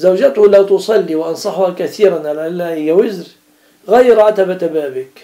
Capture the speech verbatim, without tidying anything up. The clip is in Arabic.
زوجته لا تصلي وأنصحها كثيرا على لا هي وزر غير عتبة بابك.